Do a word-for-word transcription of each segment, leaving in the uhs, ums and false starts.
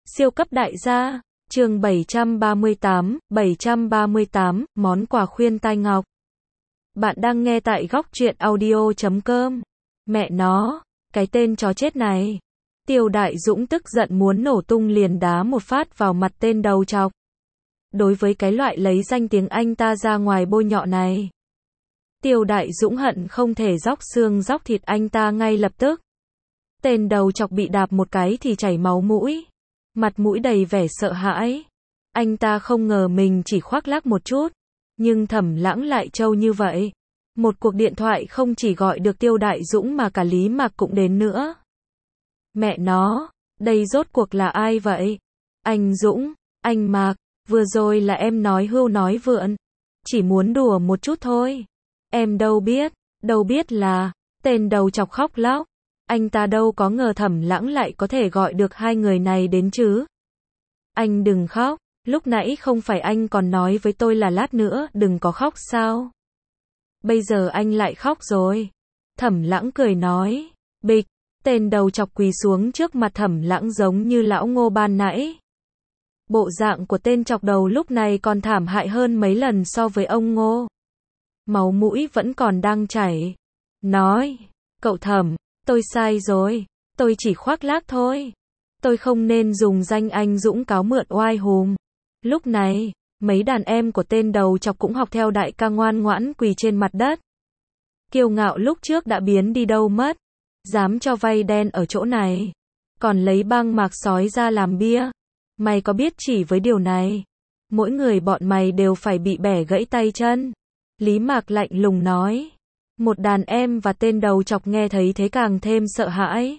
Siêu cấp đại gia, chương bảy trăm ba mươi tám, bảy trăm ba mươi tám, món quà khuyên tai ngọc. Bạn đang nghe tại góc truyện audio chấm com. Mẹ nó, cái tên chó chết này. Tiêu Đại Dũng tức giận muốn nổ tung liền đá một phát vào mặt tên đầu trọc. Đối với cái loại lấy danh tiếng anh ta ra ngoài bôi nhọ này, Tiêu Đại Dũng hận không thể róc xương róc thịt anh ta ngay lập tức. Tên đầu trọc bị đạp một cái thì chảy máu mũi, mặt mũi đầy vẻ sợ hãi. Anh ta không ngờ mình chỉ khoác lác một chút, nhưng Thẩm Lãng lại trâu như vậy. Một cuộc điện thoại không chỉ gọi được Tiêu Đại Dũng mà cả Lý Mạc cũng đến nữa. Mẹ nó, đây rốt cuộc là ai vậy? Anh Dũng, anh Mạc, vừa rồi là em nói hưu nói vượn. Chỉ muốn đùa một chút thôi. Em đâu biết, đâu biết là, tên đầu chọc khóc lóc. Anh ta đâu có ngờ Thẩm Lãng lại có thể gọi được hai người này đến chứ. Anh đừng khóc, lúc nãy không phải anh còn nói với tôi là lát nữa đừng có khóc sao? Bây giờ anh lại khóc rồi. Thẩm Lãng cười nói, bịch, tên đầu chọc quỳ xuống trước mặt Thẩm Lãng giống như lão Ngô ban nãy. Bộ dạng của tên chọc đầu lúc này còn thảm hại hơn mấy lần so với ông Ngô. Máu mũi vẫn còn đang chảy. Nói, cậu Thẩm, tôi sai rồi, tôi chỉ khoác lác thôi. Tôi không nên dùng danh anh Dũng cáo mượn oai hùm. Lúc này, mấy đàn em của tên đầu chọc cũng học theo đại ca ngoan ngoãn quỳ trên mặt đất. Kiêu ngạo lúc trước đã biến đi đâu mất. Dám cho vay đen ở chỗ này. Còn lấy băng mạc sói ra làm bia. Mày có biết chỉ với điều này, mỗi người bọn mày đều phải bị bẻ gãy tay chân. Lý Mạc lạnh lùng nói. Một đàn em và tên đầu chọc nghe thấy thế càng thêm sợ hãi.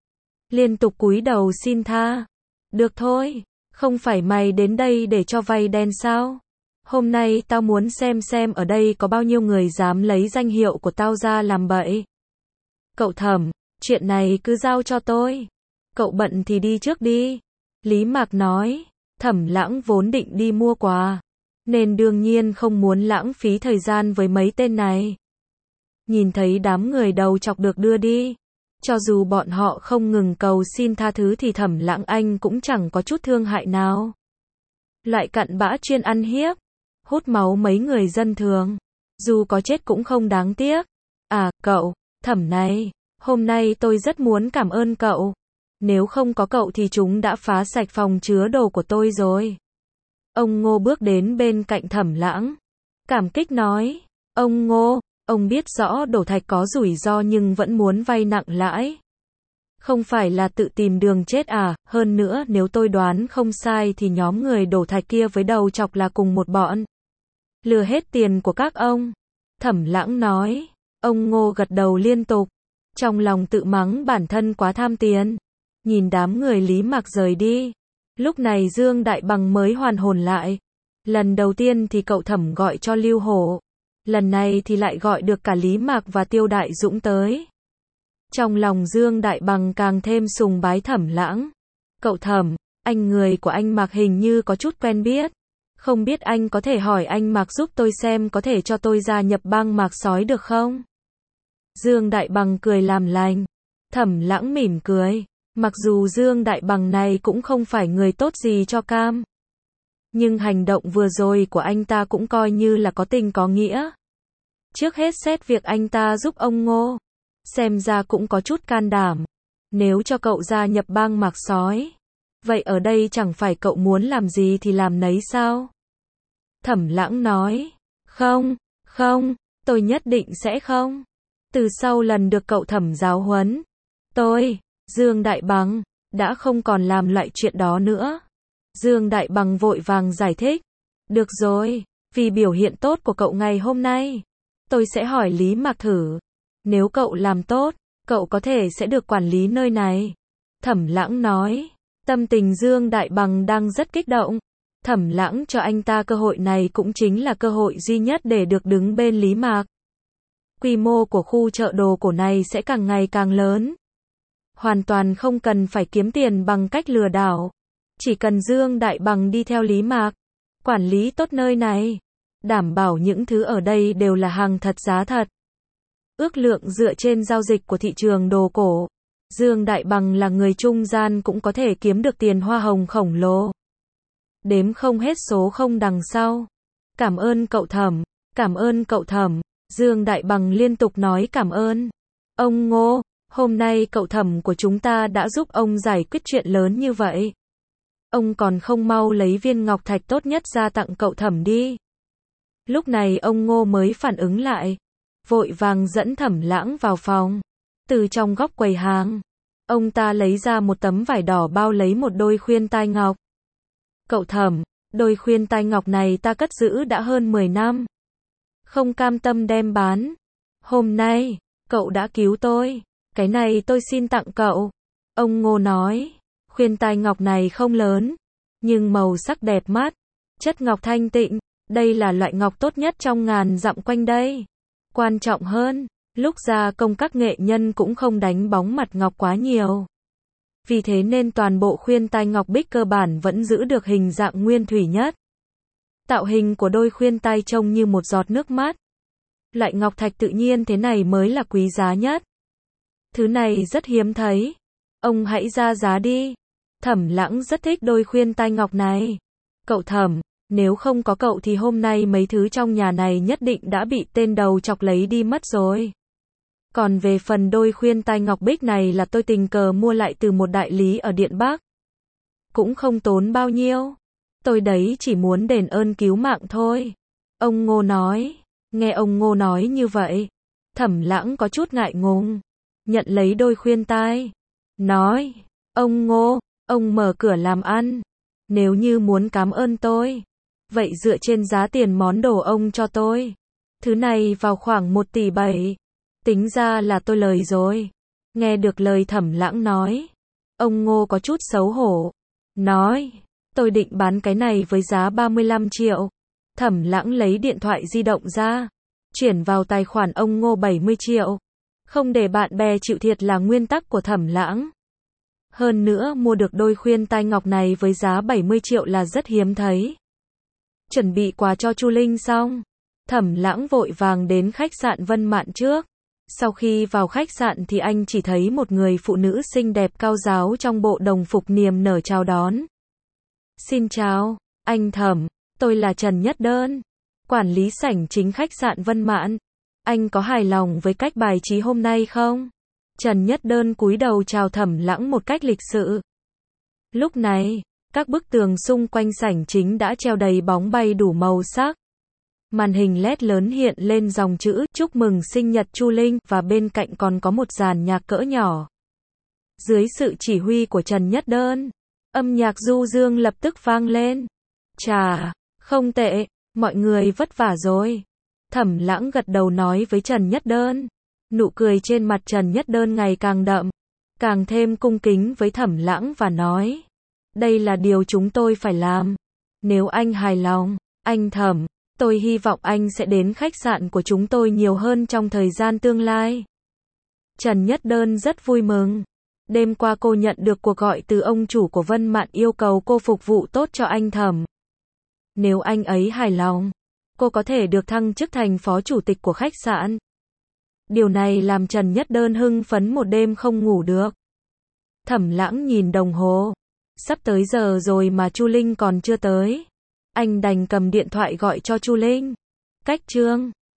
Liên tục cúi đầu xin tha. Được thôi, không phải mày đến đây để cho vay đen sao? Hôm nay tao muốn xem xem ở đây có bao nhiêu người dám lấy danh hiệu của tao ra làm bậy. Cậu Thẩm, chuyện này cứ giao cho tôi. Cậu bận thì đi trước đi. Lý Mạc nói. Thẩm Lãng vốn định đi mua quà, nên đương nhiên không muốn lãng phí thời gian với mấy tên này. Nhìn thấy đám người đầu chọc được đưa đi, cho dù bọn họ không ngừng cầu xin tha thứ thì Thẩm Lãng anh cũng chẳng có chút thương hại nào. Loại cặn bã chuyên ăn hiếp, hút máu mấy người dân thường, dù có chết cũng không đáng tiếc. À, cậu, Thẩm này, hôm nay tôi rất muốn cảm ơn cậu. Nếu không có cậu thì chúng đã phá sạch phòng chứa đồ của tôi rồi. Ông Ngô bước đến bên cạnh Thẩm Lãng, cảm kích nói, ông Ngô, ông biết rõ đổ thạch có rủi ro nhưng vẫn muốn vay nặng lãi. Không phải là tự tìm đường chết à? Hơn nữa nếu tôi đoán không sai thì nhóm người đổ thạch kia với đầu chọc là cùng một bọn. Lừa hết tiền của các ông. Thẩm Lãng nói. Ông Ngô gật đầu liên tục, trong lòng tự mắng bản thân quá tham tiền. Nhìn đám người Lý Mạc rời đi, lúc này Dương Đại Bằng mới hoàn hồn lại. Lần đầu tiên thì cậu Thẩm gọi cho Lưu Hổ, lần này thì lại gọi được cả Lý Mạc và Tiêu Đại Dũng tới. Trong lòng Dương Đại Bằng càng thêm sùng bái Thẩm Lãng. Cậu Thẩm, anh người của anh Mạc hình như có chút quen biết. Không biết anh có thể hỏi anh Mạc giúp tôi xem có thể cho tôi gia nhập bang Mạc sói được không? Dương Đại Bằng cười làm lành. Thẩm Lãng mỉm cười. Mặc dù Dương Đại Bằng này cũng không phải người tốt gì cho cam, nhưng hành động vừa rồi của anh ta cũng coi như là có tình có nghĩa. Trước hết xét việc anh ta giúp ông Ngô, xem ra cũng có chút can đảm. Nếu cho cậu gia nhập bang Mạc sói, vậy ở đây chẳng phải cậu muốn làm gì thì làm nấy sao? Thẩm Lãng nói, không, không, tôi nhất định sẽ không. Từ sau lần được cậu Thẩm giáo huấn, tôi, Dương Đại Bằng, đã không còn làm loại chuyện đó nữa. Dương Đại Bằng vội vàng giải thích. Được rồi, vì biểu hiện tốt của cậu ngày hôm nay, tôi sẽ hỏi Lý Mạc thử. Nếu cậu làm tốt, cậu có thể sẽ được quản lý nơi này. Thẩm Lãng nói. Tâm tình Dương Đại Bằng đang rất kích động. Thẩm Lãng cho anh ta cơ hội này cũng chính là cơ hội duy nhất để được đứng bên Lý Mạc. Quy mô của khu chợ đồ cổ này sẽ càng ngày càng lớn. Hoàn toàn không cần phải kiếm tiền bằng cách lừa đảo. Chỉ cần Dương Đại Bằng đi theo Lý Mạc, quản lý tốt nơi này, đảm bảo những thứ ở đây đều là hàng thật giá thật. Ước lượng dựa trên giao dịch của thị trường đồ cổ, Dương Đại Bằng là người trung gian cũng có thể kiếm được tiền hoa hồng khổng lồ. Đếm không hết số không đằng sau. Cảm ơn cậu Thẩm, cảm ơn cậu Thẩm. Dương Đại Bằng liên tục nói cảm ơn. Ông Ngô, hôm nay cậu Thẩm của chúng ta đã giúp ông giải quyết chuyện lớn như vậy. Ông còn không mau lấy viên ngọc thạch tốt nhất ra tặng cậu Thẩm đi. Lúc này ông Ngô mới phản ứng lại. Vội vàng dẫn Thẩm Lãng vào phòng. Từ trong góc quầy hàng, ông ta lấy ra một tấm vải đỏ bao lấy một đôi khuyên tai ngọc. Cậu Thẩm, đôi khuyên tai ngọc này ta cất giữ đã hơn mười năm. Không cam tâm đem bán. Hôm nay, cậu đã cứu tôi. Cái này tôi xin tặng cậu. Ông Ngô nói, khuyên tai ngọc này không lớn, nhưng màu sắc đẹp mắt. Chất ngọc thanh tịnh, đây là loại ngọc tốt nhất trong ngàn dặm quanh đây. Quan trọng hơn, lúc gia công các nghệ nhân cũng không đánh bóng mặt ngọc quá nhiều. Vì thế nên toàn bộ khuyên tai ngọc bích cơ bản vẫn giữ được hình dạng nguyên thủy nhất. Tạo hình của đôi khuyên tai trông như một giọt nước mắt. Loại ngọc thạch tự nhiên thế này mới là quý giá nhất. Thứ này rất hiếm thấy. Ông hãy ra giá đi. Thẩm Lãng rất thích đôi khuyên tai ngọc này. Cậu Thẩm, nếu không có cậu thì hôm nay mấy thứ trong nhà này nhất định đã bị tên đầu chọc lấy đi mất rồi. Còn về phần đôi khuyên tai ngọc bích này là tôi tình cờ mua lại từ một đại lý ở Điện Bắc. Cũng không tốn bao nhiêu. Tôi đấy chỉ muốn đền ơn cứu mạng thôi. Ông Ngô nói. Nghe ông Ngô nói như vậy, Thẩm Lãng có chút ngại ngùng. Nhận lấy đôi khuyên tai. Nói. Ông Ngô, ông mở cửa làm ăn. Nếu như muốn cảm ơn tôi, vậy dựa trên giá tiền món đồ ông cho tôi, thứ này vào khoảng một tỷ bảy. Tính ra là tôi lời rồi. Nghe được lời Thẩm Lãng nói, ông Ngô có chút xấu hổ. Nói, tôi định bán cái này với giá ba mươi lăm triệu. Thẩm Lãng lấy điện thoại di động ra, chuyển vào tài khoản ông Ngô bảy mươi triệu. Không để bạn bè chịu thiệt là nguyên tắc của Thẩm Lãng. Hơn nữa mua được đôi khuyên tai ngọc này với giá bảy mươi triệu là rất hiếm thấy. Chuẩn bị quà cho Chu Linh xong, Thẩm Lãng vội vàng đến khách sạn Vân Mạn trước. Sau khi vào khách sạn thì anh chỉ thấy một người phụ nữ xinh đẹp cao ráo trong bộ đồng phục niềm nở chào đón. Xin chào, anh Thẩm, tôi là Trần Nhất Đơn, quản lý sảnh chính khách sạn Vân Mạn. Anh có hài lòng với cách bài trí hôm nay không? Trần Nhất Đơn cúi đầu chào Thẩm Lãng một cách lịch sự. Lúc này, các bức tường xung quanh sảnh chính đã treo đầy bóng bay đủ màu sắc. Màn hình led lớn hiện lên dòng chữ chúc mừng sinh nhật Chu Linh và bên cạnh còn có một dàn nhạc cỡ nhỏ. Dưới sự chỉ huy của Trần Nhất Đơn, âm nhạc du dương lập tức vang lên. Chà, không tệ, mọi người vất vả rồi. Thẩm Lãng gật đầu nói với Trần Nhất Đơn. Nụ cười trên mặt Trần Nhất Đơn ngày càng đậm, càng thêm cung kính với Thẩm Lãng và nói. Đây là điều chúng tôi phải làm. Nếu anh hài lòng, anh Thẩm, tôi hy vọng anh sẽ đến khách sạn của chúng tôi nhiều hơn trong thời gian tương lai. Trần Nhất Đơn rất vui mừng. Đêm qua cô nhận được cuộc gọi từ ông chủ của Vân Mạn yêu cầu cô phục vụ tốt cho anh Thẩm. Nếu anh ấy hài lòng, cô có thể được thăng chức thành phó chủ tịch của khách sạn. Điều này làm Trần Nhất Đơn hưng phấn một đêm không ngủ được. Thẩm Lãng nhìn đồng hồ. Sắp tới giờ rồi mà Chu Linh còn chưa tới. Anh đành cầm điện thoại gọi cho Chu Linh. Cách chương